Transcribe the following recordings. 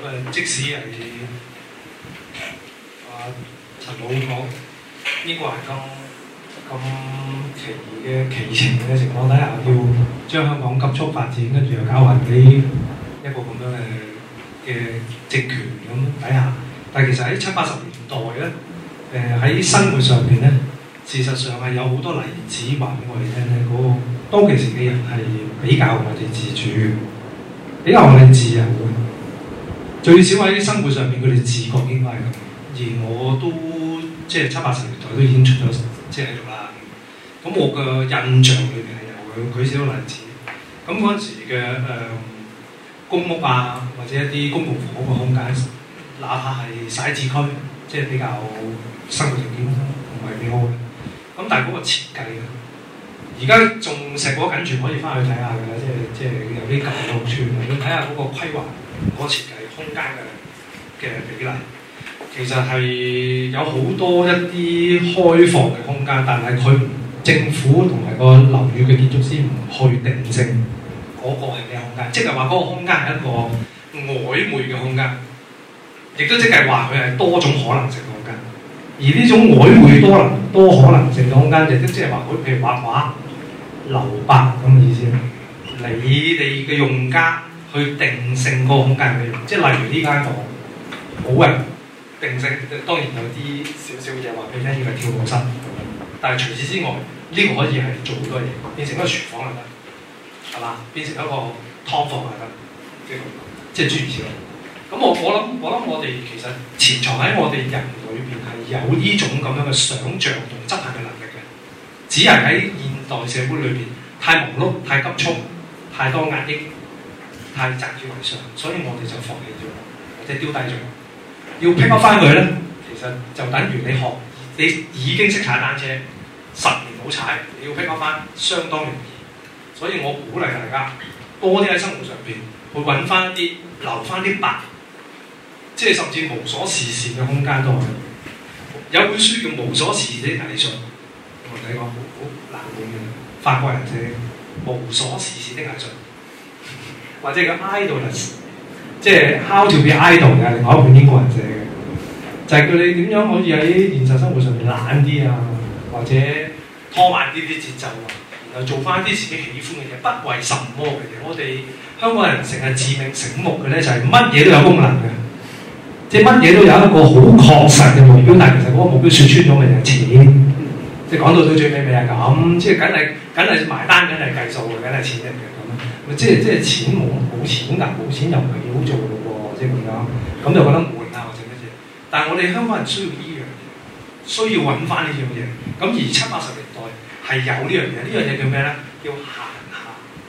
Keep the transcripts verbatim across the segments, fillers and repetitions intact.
誒，即使係啊陳老講英國人咁咁奇異嘅奇情嘅情況底下，要將香港急速發展，跟住又交還俾一個咁樣嘅嘅政權咁底下，但係其實喺七八十年代咧，誒、呃、喺生活上邊咧，事實上係有好多例子話俾我哋聽咧，嗰、那個當其時嘅人係比較我哋自主，比較我哋自由嘅，最少喺生活上邊佢哋自覺應該係咁。而我都即係七八十年代都已經出咗即係喺度啦。咁我嘅印象裏邊係有嘅，舉少個例子。咁嗰陣時嘅誒、呃、公屋啊，或者一啲公共房屋嘅空間，哪怕係徙置區，即係比較生活條件唔係幾好嘅。咁但係嗰個設計咧，而家仲石果緊住可以翻去睇下㗎啦，即係即係有啲舊嘅屋邨，你睇下嗰個規劃、嗰、嗰個設計空間嘅嘅比例。其實係有好多一啲開放嘅空間，但係佢政府同埋個樓宇嘅建築師唔去定性嗰個係咩空間，即係話嗰個空間係一個曖昧嘅空間，亦都即係話佢係多種可能性嘅空間。而呢種曖昧多能多可能性嘅空間，亦都即係話佢譬如畫畫、留白咁嘅意思。你哋嘅用家去定性嗰個空間係咩用？即係例如呢間房冇人。定性當然有啲少少嘢話俾你聽，呢個係跳舞室，但係除此之外，呢、這個可以係做好多嘢，變成一個廚房又得，係嘛？變成一個湯房又得，即係即係諸如此類。咁我我諗我諗我哋其實潛藏喺我哋人裏邊係有呢種咁樣嘅想像同執行嘅能力嘅，只係喺現代社會裏邊太忙碌、太急促、太多壓抑、太習以為常，所以我哋就放棄咗，或者丟低咗。要 pick up 翻佢咧，其實就等於你學，你已經識踩單車，十年冇踩，你要 pick up 翻，相當容易。所以我鼓勵大家多啲喺生活上邊去揾翻啲，留翻啲白，即係甚至無所事事嘅空間都可以。有本書叫《無所事事的藝術》，我睇過好好難本嘅，法國人寫《無所事事的藝術》，或者叫 idleness。即係 How to be idle 嘅，另外一本英國人寫嘅，就係、是、叫你點樣可以喺現實生活上面懶啲啊，或者拖慢啲啲節奏啊，然後做翻啲自己喜歡嘅嘢，不為什麼嘅嘢。我哋香港人成日自命醒目嘅咧，就係乜嘢都有功能嘅，即係乜嘢都有一個好確實嘅目標，但係其實嗰個目標説穿咗咪就係錢。即係講到到最尾咪係咁，即係梗係梗係埋單，梗係計數嘅，梗係錢嚟嘅。即係即係錢冇冇錢㗎，冇錢又唔係幾好做嘅喎，即係咁樣，咁就覺得悶啊或者乜嘢。但係我哋香港人需要呢樣嘢，需要揾翻呢樣嘢。咁而七八十年代係有呢樣嘢，呢樣嘢叫咩咧？叫閒暇，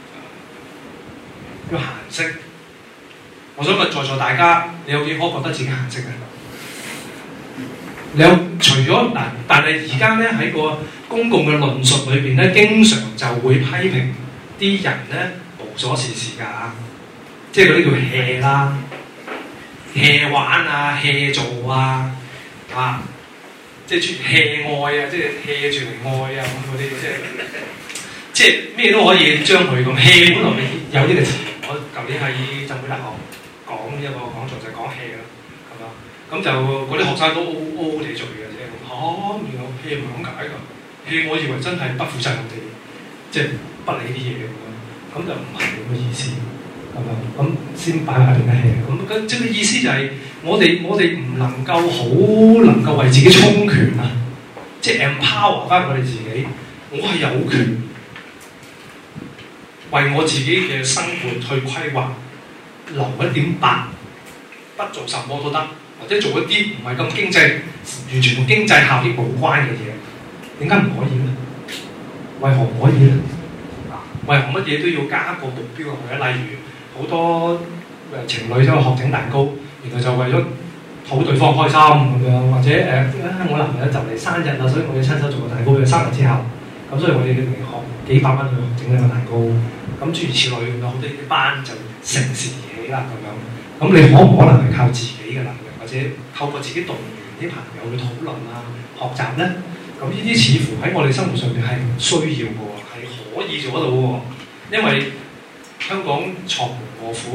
叫閒適。我想問在座大家，你有幾可覺得自己閒適嘅？你有除咗嗱，但係而家咧喺個公共嘅論述裏邊咧，經常就會批評啲人咧。無所事事㗎，即係嗰啲叫 hea 啦 ，hea 玩啊 ，hea 做啊，啊，即係出 hea 愛啊，即係 hea 住嚟愛啊咁嗰啲，即係即係咩都可以將佢咁 hea 本來有呢個詞，我舊年喺浸會大學講一個講座就係講 hea 啦，係嘛？咁就嗰啲學生都 O O 地做嘅啫，嚇、啊，原來 hea 唔係咁解㗎 ，hea 我以為真係不負責任地，即係不理啲嘢。咁就唔係咁嘅意思，咁樣咁先擺埋一邊嘅氣。咁咁即係意思就係、是、我哋我哋唔能夠好能夠為自己充權啊，即係 empower 翻我哋自己。我係有權為我自己嘅生活去規劃，留一點白，不做什麼都得，或者做一啲唔係咁經濟、完全同經濟效益無關嘅嘢。點解唔可以咧？為何唔可以咧？為何乜嘢都要加一個目標落去咧？例如好多誒情侶都學整蛋糕，然後就為咗討對方開心咁樣，或者誒、呃、我男朋友就嚟生日啦，所以我要親手做個蛋糕俾佢生日之後，咁所以我哋嚟學幾百蚊去整呢個蛋糕，咁諸如此類，有好多啲班就乘時而起啦咁樣。咁你可唔可能係靠自己嘅能力，或者透過自己動員啲朋友去討論啊、學習咧？咁呢啲似乎喺我哋生活上面係唔需要嘅。可以做得到喎，因為香港藏龍臥虎，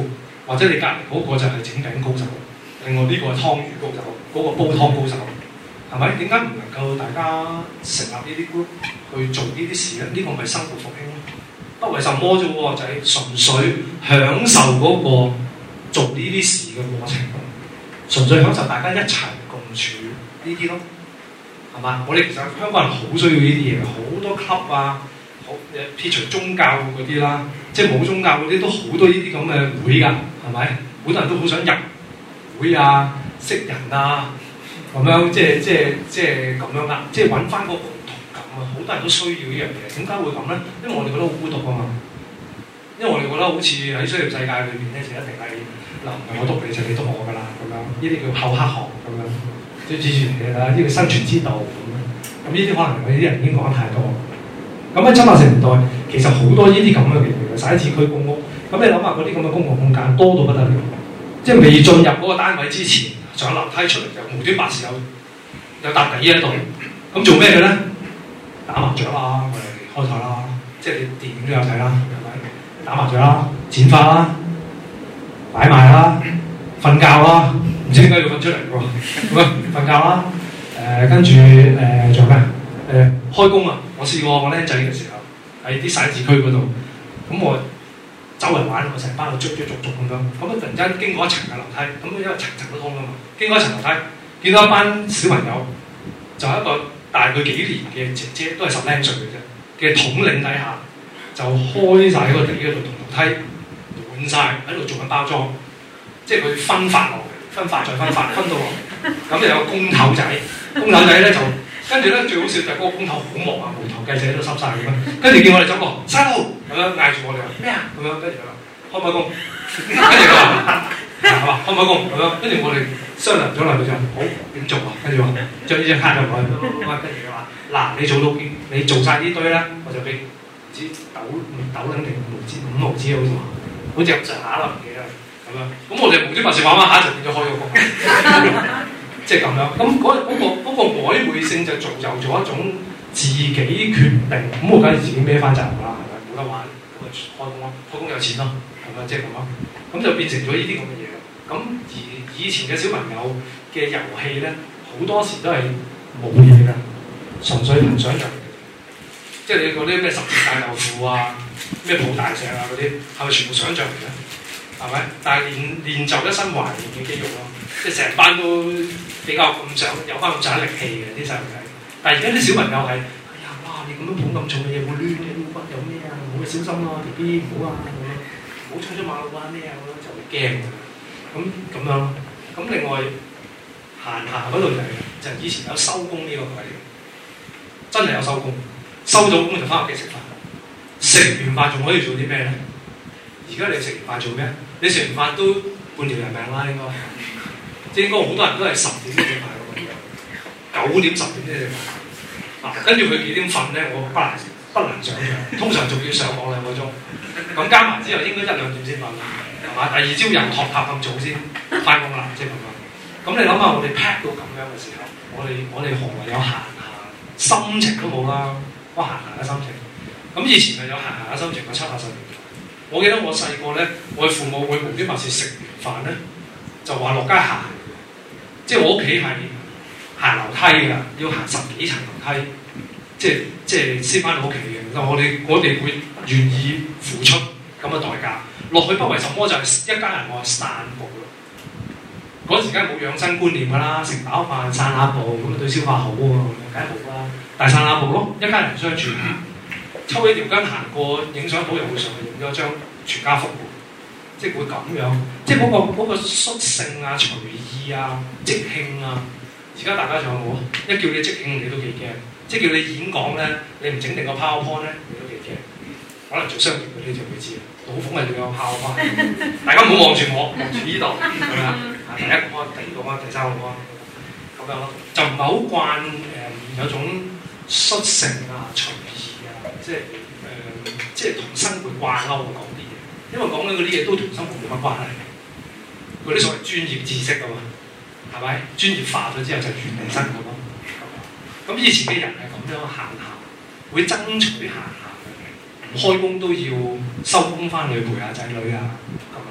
或者你隔離嗰個就係整餅高手，另外呢個係湯魚高手，嗰、嗰個煲湯高手，係咪？點解唔能夠大家成立呢啲 group 去做呢啲事咧？呢、呢個咪生活復興咯，不為什麼啫喎，就係、是、純粹享受嗰個做呢啲事嘅過程，純粹享受大家一齊共處呢啲咯，係嘛？我哋其實香港人好需要呢啲嘢，好多 club 啊，好撇除宗教嗰啲啦，即係冇宗教嗰啲都好多呢啲咁嘅會㗎，係咪？好多人都好想入會啊，識人啊，咁樣即係即係即係咁樣啦，即係揾翻個共同感啊！好多人都需要呢樣嘢，點解會咁咧？因為我哋覺得好孤獨啊嘛，因為我哋覺得好似喺商業世界裏面咧，就一定係嗱唔係我督你就你督我㗎啦，咁樣呢啲叫厚黑學咁樣，最自然嘅啦，呢個生存之道咁樣。咁呢啲可能我哋啲人已經講得太多。咁喺七八十年代，其實好多呢啲咁嘅嘢嘅，徙置區公屋。咁你諗下嗰啲咁嘅公共空間多到不得了，即係未進入嗰個單位之前，上樓梯出嚟就無端白事有有笪地喺度，咁做咩嘅咧？打麻雀啦，我哋開台啦，即係你電影都有睇啦，係咪？打麻雀啦，剪髮啦，擺賣啦，瞓覺啦，唔知點解要瞓出嚟喎？咁啊，瞓覺啦，誒跟住誒做咩？誒、呃、開工啊！我試過我僆仔嘅時候喺啲徙置區嗰度，咁我周圍玩，我成班度捉捉捉捉咁樣，咁啊突然間經過一層嘅樓梯，咁因為層層都通㗎嘛，經過一層樓梯，見到一班小朋友，就係一個大佢幾年嘅姐姐，都係十零歲嘅啫嘅統領底下，就開晒喺個地嗰度同樓梯滿晒喺度做緊包裝，即係佢分發落嚟，分發再分發，分到落嚟，咁就有個工頭仔，工頭仔咧就。跟住咧最好笑就係嗰個工頭好忙啊，無頭雞仔都濕晒咁樣。跟住見我哋走過，細路咁樣嗌住我哋話咩啊？咁樣跟住佢話開唔開工？跟住佢話係嘛開唔開工咁樣。跟住我哋商量咗兩句就好點做啊？跟住話將呢張卡就攞去，跟住佢話嗱你做到你做晒呢堆咧，我就俾唔知豆豆零定五毫紙五毫紙好似話，好似咁上下啦唔記得咁樣。咁我哋無端白事玩玩下就變咗開咗工。即係咁樣，咁嗰嗰個嗰個曖昧性就造就咗一種自己決定，咁我梗係自己孭翻責任啦，係咪？冇得玩，咁咪開工咯，開工有錢咯，係咪？即係咁咯，咁就變成咗呢啲咁嘅嘢啦。咁而以前嘅小朋友嘅遊戲咧，好多時都係冇嘢㗎，純粹憑想像嘅。即係你嗰啲咩十字大豆腐啊、咩抱大石啊嗰啲，係咪全部想像嚟嘅？係咪？但係練練就一身懷念嘅肌肉咯，即係成班都比較咁上有翻咁上下力氣嘅啲細路仔。但係而家啲小朋友係，哎呀哇！你咁樣捧咁重嘅嘢會攣嘅，腰骨有咩啊？唔好小心啊 ，B B 唔好啊咁樣，唔好衝出馬路啊咩啊咁樣就會驚㗎。咁咁樣，咁另外閒暇嗰度就係、是、就係、以前有收工呢個概念，真係有收工，收咗工就翻屋企食飯。食完飯仲可以做啲咩咧？而家你食完飯做咩？你食完飯都半條人命啦，應該。即係應該好多人都係十點先食飯嘅喎，九點十點先食飯。啊，跟住佢幾點瞓咧？我不能不能想像。通常仲要上網兩個鐘，咁加埋之後應該一兩點先瞓啦，係嘛？第二朝又托塔咁早先翻工啦，即係咁樣。咁你諗下，我哋 pack 到咁樣嘅時候，我哋我哋何謂有閒暇心情都冇啦，我閒暇嘅心情。咁以前係有閒閒嘅心情，個七八十年代。我記得我細個咧，我父母會無端白事食完飯咧，就話落街行。即係我屋企係行樓梯㗎，要行十幾層樓梯，即係即係先翻到屋企嘅。我哋我哋會願意付出咁嘅代價。落去不為什麼，就係一家人愛散步咯。嗰時梗係冇養生觀念㗎啦，食飽飯散下步咁啊對消化好喎，梗係好啦。但係散下步咯，一家人相處，抽起條筋行過影相好又會上去影咗張全家福。即係會咁樣，即係嗰、嗰個嗰個率性啊、隨意啊、即興啊。而家大家仲有冇啊？一叫你即興，你都幾驚。即係叫你演講咧，你唔整定個 PowerPoint 咧，你都幾驚。可能做商業嗰啲就會知啦。老馮係仲有 PowerPoint，大家唔好望住我，望住呢度咁樣。第一個安，第二個安，第三個安，咁樣咯。就唔係好慣誒、呃，有種率性啊、隨意啊，即係誒、呃，即係同生活掛鈎講啲嘢。因為講緊嗰啲嘢都同生活冇乜關係，嗰啲所謂專業知識啊嘛，係咪？專業化咗之後就遠離生活咯。咁以前嘅人係咁樣閒暇，會爭取閒暇嘅，唔開工都要收工翻去陪下仔女啊咁樣。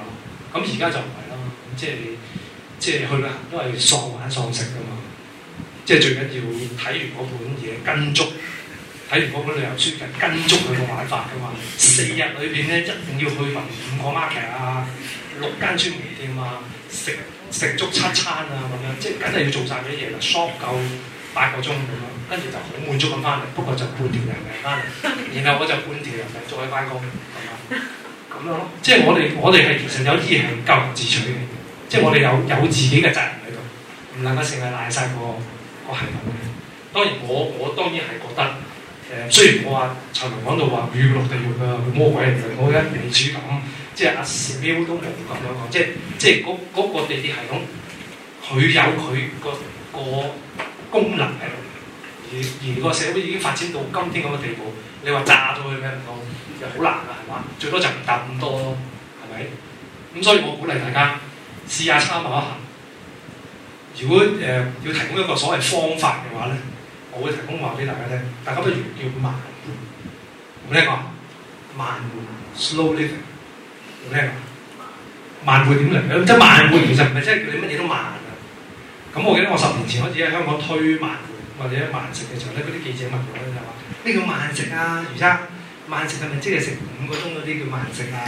咁而家就唔係啦，即係即係去旅行都係喪玩喪食噶嘛。即係最緊要睇完嗰本嘢跟足，睇完嗰本旅遊書就跟足佢個玩法噶嘛。四日裏邊咧一定要去勻五個 market 啊，六間專門店啊，食食足七餐啊咁樣，即係梗係要做晒嗰啲嘢啦 ，shop 夠八個鐘咁樣，跟住就好滿足咁翻嚟。不過就半條人命翻嚟，然後我就半條人命再翻工咁樣，咁樣咯。即係我哋我哋係其實有啲嘢係咎由自取嘅，即係我哋有有自己嘅責任喺度，唔能夠成日賴晒個。我係咁嘅，當然我我當然係覺得誒、呃，雖然我話陳文講到話語落地獄啊，佢魔鬼嚟嘅，我一未至於咁，即係阿史彪都冇咁樣講，即係即係嗰嗰個地鐵系統，佢有佢個個功能喺度，而而個社會已經發展到今天咁嘅地步，你話炸到佢咩唔通，又好難㗎係嘛？最多就唔搭咁多咯，係咪？咁所以我鼓勵大家試下參考一下。如果誒、呃、要提供一個所謂方法嘅話咧，我會提供話俾大家聽，大家不如叫慢活，冇聽過？慢活 slow living，冇聽過？慢活點嚟？即係慢活其實唔係即係叫你乜嘢都慢啊。咁我記得我十年前開始喺香港推慢活或者慢食嘅時候咧，嗰啲記者問我咧就話：咩叫慢食啊？余生，慢食係咪即係食五個鐘嗰啲叫慢食啊？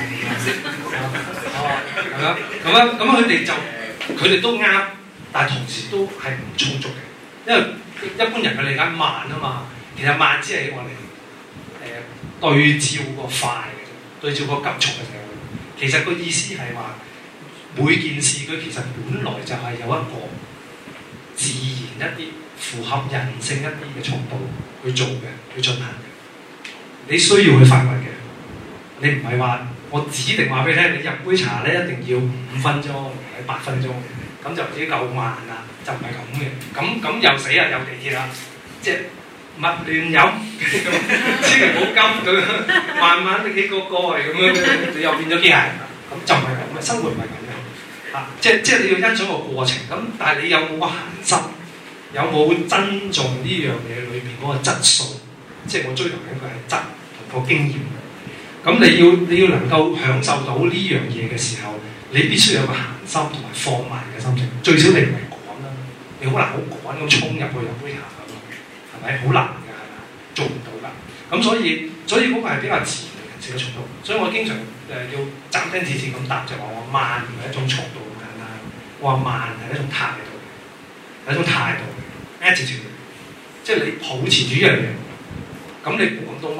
係嘛？咁樣咁樣佢哋就佢哋都啱。但係同時都係唔充足嘅，因為一般人嘅理解慢啊嘛，其實慢只係我哋誒對照個快嘅啫，對照個急速嘅社會。其實個意思係話每件事佢其實本來就係有一個自然一啲、符合人性一啲嘅速度去做嘅、去進行嘅。你需要去發掘嘅，你唔係話我指定話俾你聽，你入杯茶咧一定要五分鐘或者八分鐘。咁就自己夠慢啦，就唔係咁嘅。咁咁又死啦，又地鐵啦，即係勿亂飲，千祈唔好急咁樣，慢慢你幾個個係咁樣，你又變咗機械人啦。咁就唔係咁嘅，生活唔係咁嘅。啊，即係即係你要欣賞個過程。咁但係你有冇個恆心？有冇珍重呢樣嘢裏邊嗰個質素？即係我追求緊佢係質同個經驗。咁你要你要能夠享受到呢樣嘢嘅時候，你必須有個恆心同埋放慢嘅心情，最少你唔係趕啦，你好難好趕咁衝入去入杯茶咁，係咪？好難㗎，係咪？做唔到㗎。咁所以所以嗰個係比較自然嘅人性嘅速度。所以我經常誒、呃、要斬釘截鐵咁答，就話我慢唔係一種速度咁簡單，我話慢係一種態度，係一種態度 attitude， 即係你抱持住一樣嘢，咁你冇咁多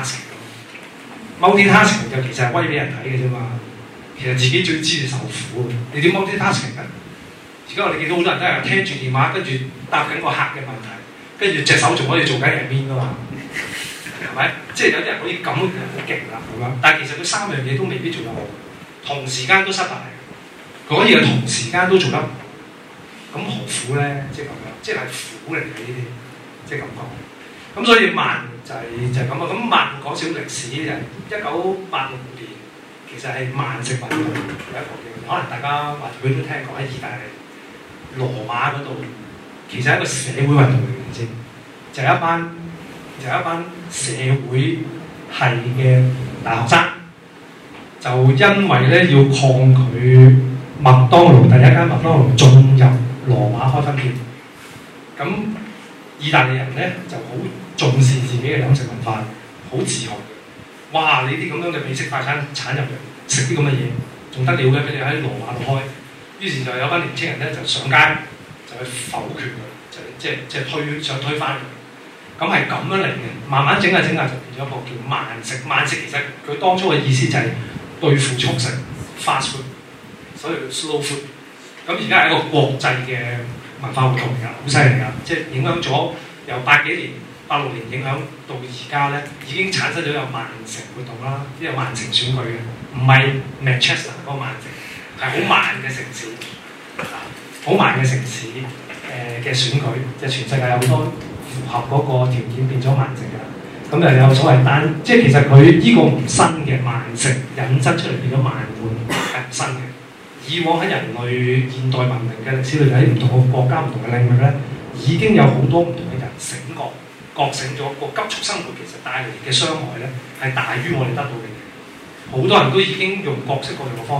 multi-tasking。multi-tasking 就其實係威俾人睇嘅啫嘛。其實自己最知你受苦，你點 multi-tasking 嘅？而家我哋見到好多人都係聽住電話，跟住答緊個客嘅問題，跟住隻手仲可以做緊人面噶嘛，係咪？即係有啲人可以咁嘅人好勁啦，咁樣。但係其實佢三樣嘢都未必做得好，同時間都失敗，嗰嘢同時間都做得唔好，咁何苦咧？即係咁樣，即係苦嚟嘅呢啲，即係咁講。咁所以慢就係、是、就係咁啊。咁慢講少歷史就係一九八六年。其實係慢食運動有一個嘅，可能大家或者佢都聽過喺意大利羅馬嗰度，其實係一個社會運動嚟嘅先，就係、是、一班就係、是、一班社會系嘅大學生，就因為咧要抗拒麥當勞第一間麥當勞進入羅馬開分店，咁意大利人咧就好重視自己嘅飲食文化，好自豪。哇！你啲咁樣嘅美式快餐產入嚟食啲咁嘅嘢，仲得了嘅？俾你喺羅馬度開，於是就有班年青人咧就上街就去否決佢，就即係即係推想推翻佢。咁係咁樣嚟嘅，慢慢整下整下就變咗一個叫慢食。慢食其實佢當初嘅意思就係對付速食 fast food， 所以叫 slow food。咁而家係一個國際嘅文化活動嚟㗎，好犀利㗎，即係影響咗由八幾年。八六年影響到而家咧，已經產生咗有慢城活動啦，呢個慢城選舉嘅，唔係 Manchester 嗰個慢城，係好慢嘅城市，好慢嘅城市誒嘅、呃、選舉，即係全世界有好多符合嗰個條件變咗慢城㗎。咁又有所謂單，即係其實佢呢個唔新嘅慢城引申出嚟變咗慢活係唔新嘅。以往喺人類現代文明嘅歷史裏，喺唔同嘅國家、唔同嘅領域咧，已經有好多唔同嘅人醒覺。覺醒咗個急速生活其實帶嚟嘅傷害咧，係大於我哋得到嘅嘢。好多人都已經用各式各樣嘅方法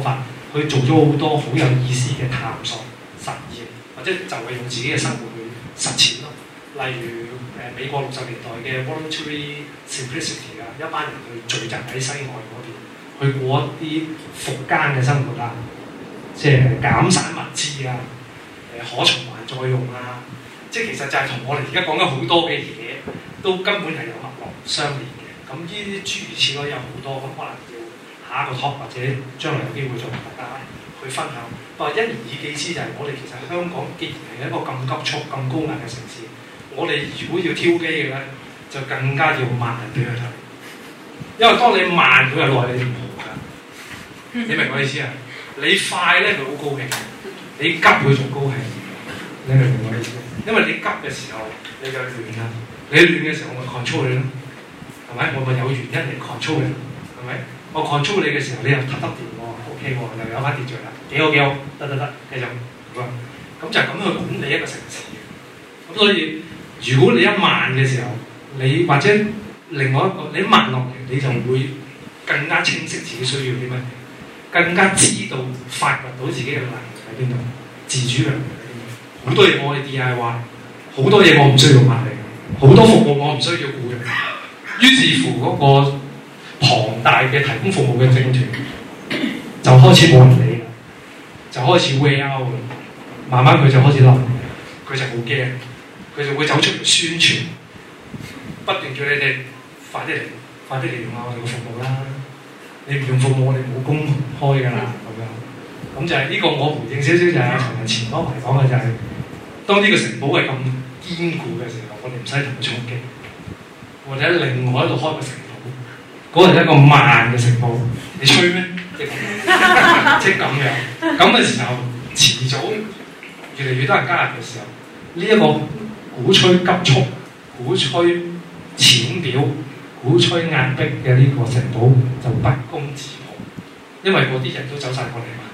佢做咗好多好有意思嘅探索實驗，或者就係用自己嘅生活去實踐咯。例如誒、呃、美國六十年代嘅 voluntary simplicity 啊，一班人去聚集喺西岸嗰邊，去過一啲復耕嘅生活啊，即係減散物資啊，誒、呃、可循環再用啊，即係其實就係同我哋而家講緊好多嘅嘢，都根本係有脈絡相連嘅。咁呢啲諸如此類有好多，咁可能要下一個 talk 或者將來有機會再同大家去分享。但係因而以記之就係我哋其實香港既然係一個咁急速、咁高壓嘅城市。我哋如果要挑機嘅咧，就更加要慢俾佢睇，因為當你慢佢係耐你唔好㗎。你明我意思啊？你快咧佢好高興，你急佢仲高興。你明唔明我意思？因為你急嘅時候你就亂啦，你亂嘅時候我咪 control 你咯，係咪？我咪有原因嚟 control 你，係咪？我 control 你嘅時候你又揼得掂喎 ，OK 喎，又有翻秩序啦，幾好幾好，得得得，繼續好啊。咁就係咁去管理一個城市嘅。咁所以如果你一慢嘅時候，你或者另外一個你慢落嚟，你就會更加清晰自己需要啲乜嘢，更加知道發掘到自己嘅能力喺邊度，自主能力喺邊度。好多嘢我係 D I Y， 好多嘢我唔需要買嚟，好多服務我唔需要僱人。於是乎嗰個龐大嘅提供服務嘅政團就開始冇人理啦，就開始 wear out 啦。慢慢佢就開始諗，佢就好驚。佢就會走出嚟宣傳，不斷叫你哋快啲嚟，快啲嚟用下我哋嘅服務啦！你唔用服務，我哋冇工開㗎啦，咁樣。咁就係呢個我回應少少就係同埋前嗰排講嘅就係、是，當呢個城堡係咁堅固嘅時候，我哋唔使同佢衝擊，或者另外一度開個城堡，嗰係一個慢嘅城堡，你吹咩？即係咁樣，即係咁樣。咁嘅時候，遲早越嚟越多人加入嘅時候，呢、這、一個。鼓吹急速、鼓吹淺表、鼓吹壓迫嘅呢個城堡就不攻自破，因為嗰啲人都走晒過嚟嘛。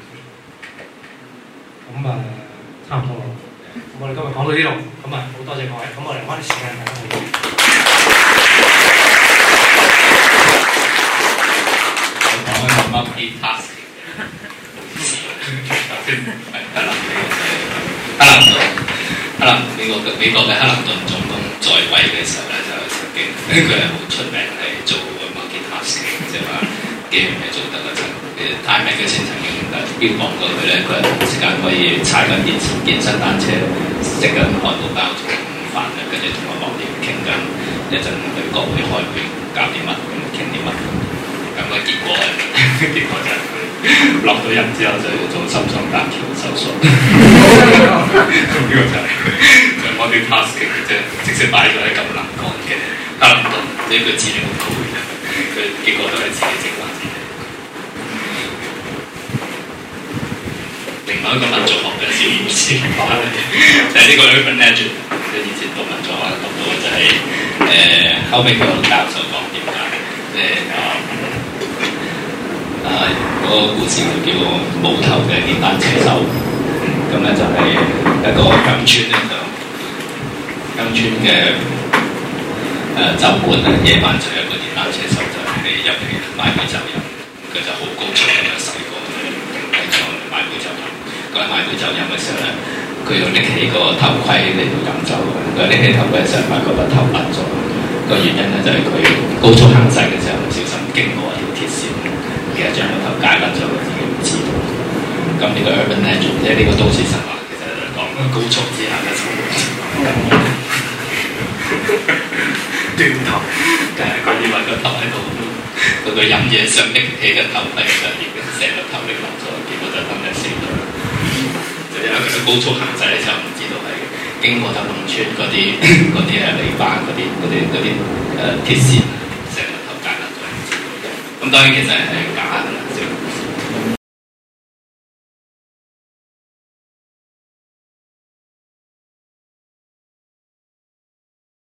咁啊，差唔多啦。咁我哋今日講到呢度，咁啊好多謝各位。咁我哋花啲時間大家討論。 講一個 multi-tasking 頭先係克林克林頓。克林美國嘅美國嘅克林頓總統在位嘅時候咧，就曾經佢係好出名係做 multi-tasking， 即係話幾樣嘢做得嘅。曾誒 Time Magazine 曾經誒標榜過佢咧，佢係同時間可以踩緊電健身單車，食緊漢堡包做午飯嘅，跟住同個幕僚傾緊一陣去國會開會搞啲乜咁傾啲乜。咁嘅結果係結果就係佢落到任之後就要做心臟搭橋手術。咁呢個就係就我啲 tasking 即係直接擺咗喺咁難講嘅克林頓，呢個資料好高嘅，佢結果都係自己整翻自己。另外一個民族學嘅小故事話咧，就係呢個 urban legend，即係以前讀民族學讀到就係、是、誒、呃、後尾個教授講點解，即係啊啊嗰個故事就叫冇頭嘅電單車手。咁咧就係一個鄉村咧，就鄉村嘅誒酒館咧，夜晚就有個電單車手就係入嚟買杯酒飲，佢就好高速咁樣駛過喺度買杯酒飲。佢喺買杯酒飲嘅時候咧，佢又拎起個頭盔嚟到飲酒。佢拎起頭盔嘅時候，發覺個頭甩咗。個原因咧就係佢高速行駛嘅時候唔小心經過一條鐵線，其實將個頭解甩咗，自己唔知道。咁呢個 urban legend 即係呢個都市神話，其實就講高速之下嘅生活斷頭，就係佢以為個頭喺度，到佢飲嘢想拎起個頭盔上面，成個頭拎落咗，結果就等佢死咗。就因為佢高速行駛嘅時候唔知道係經過咗農村嗰啲嗰啲係籬笆嗰啲嗰啲嗰啲誒鐵線，成個頭解甩咗。咁當然其實係假。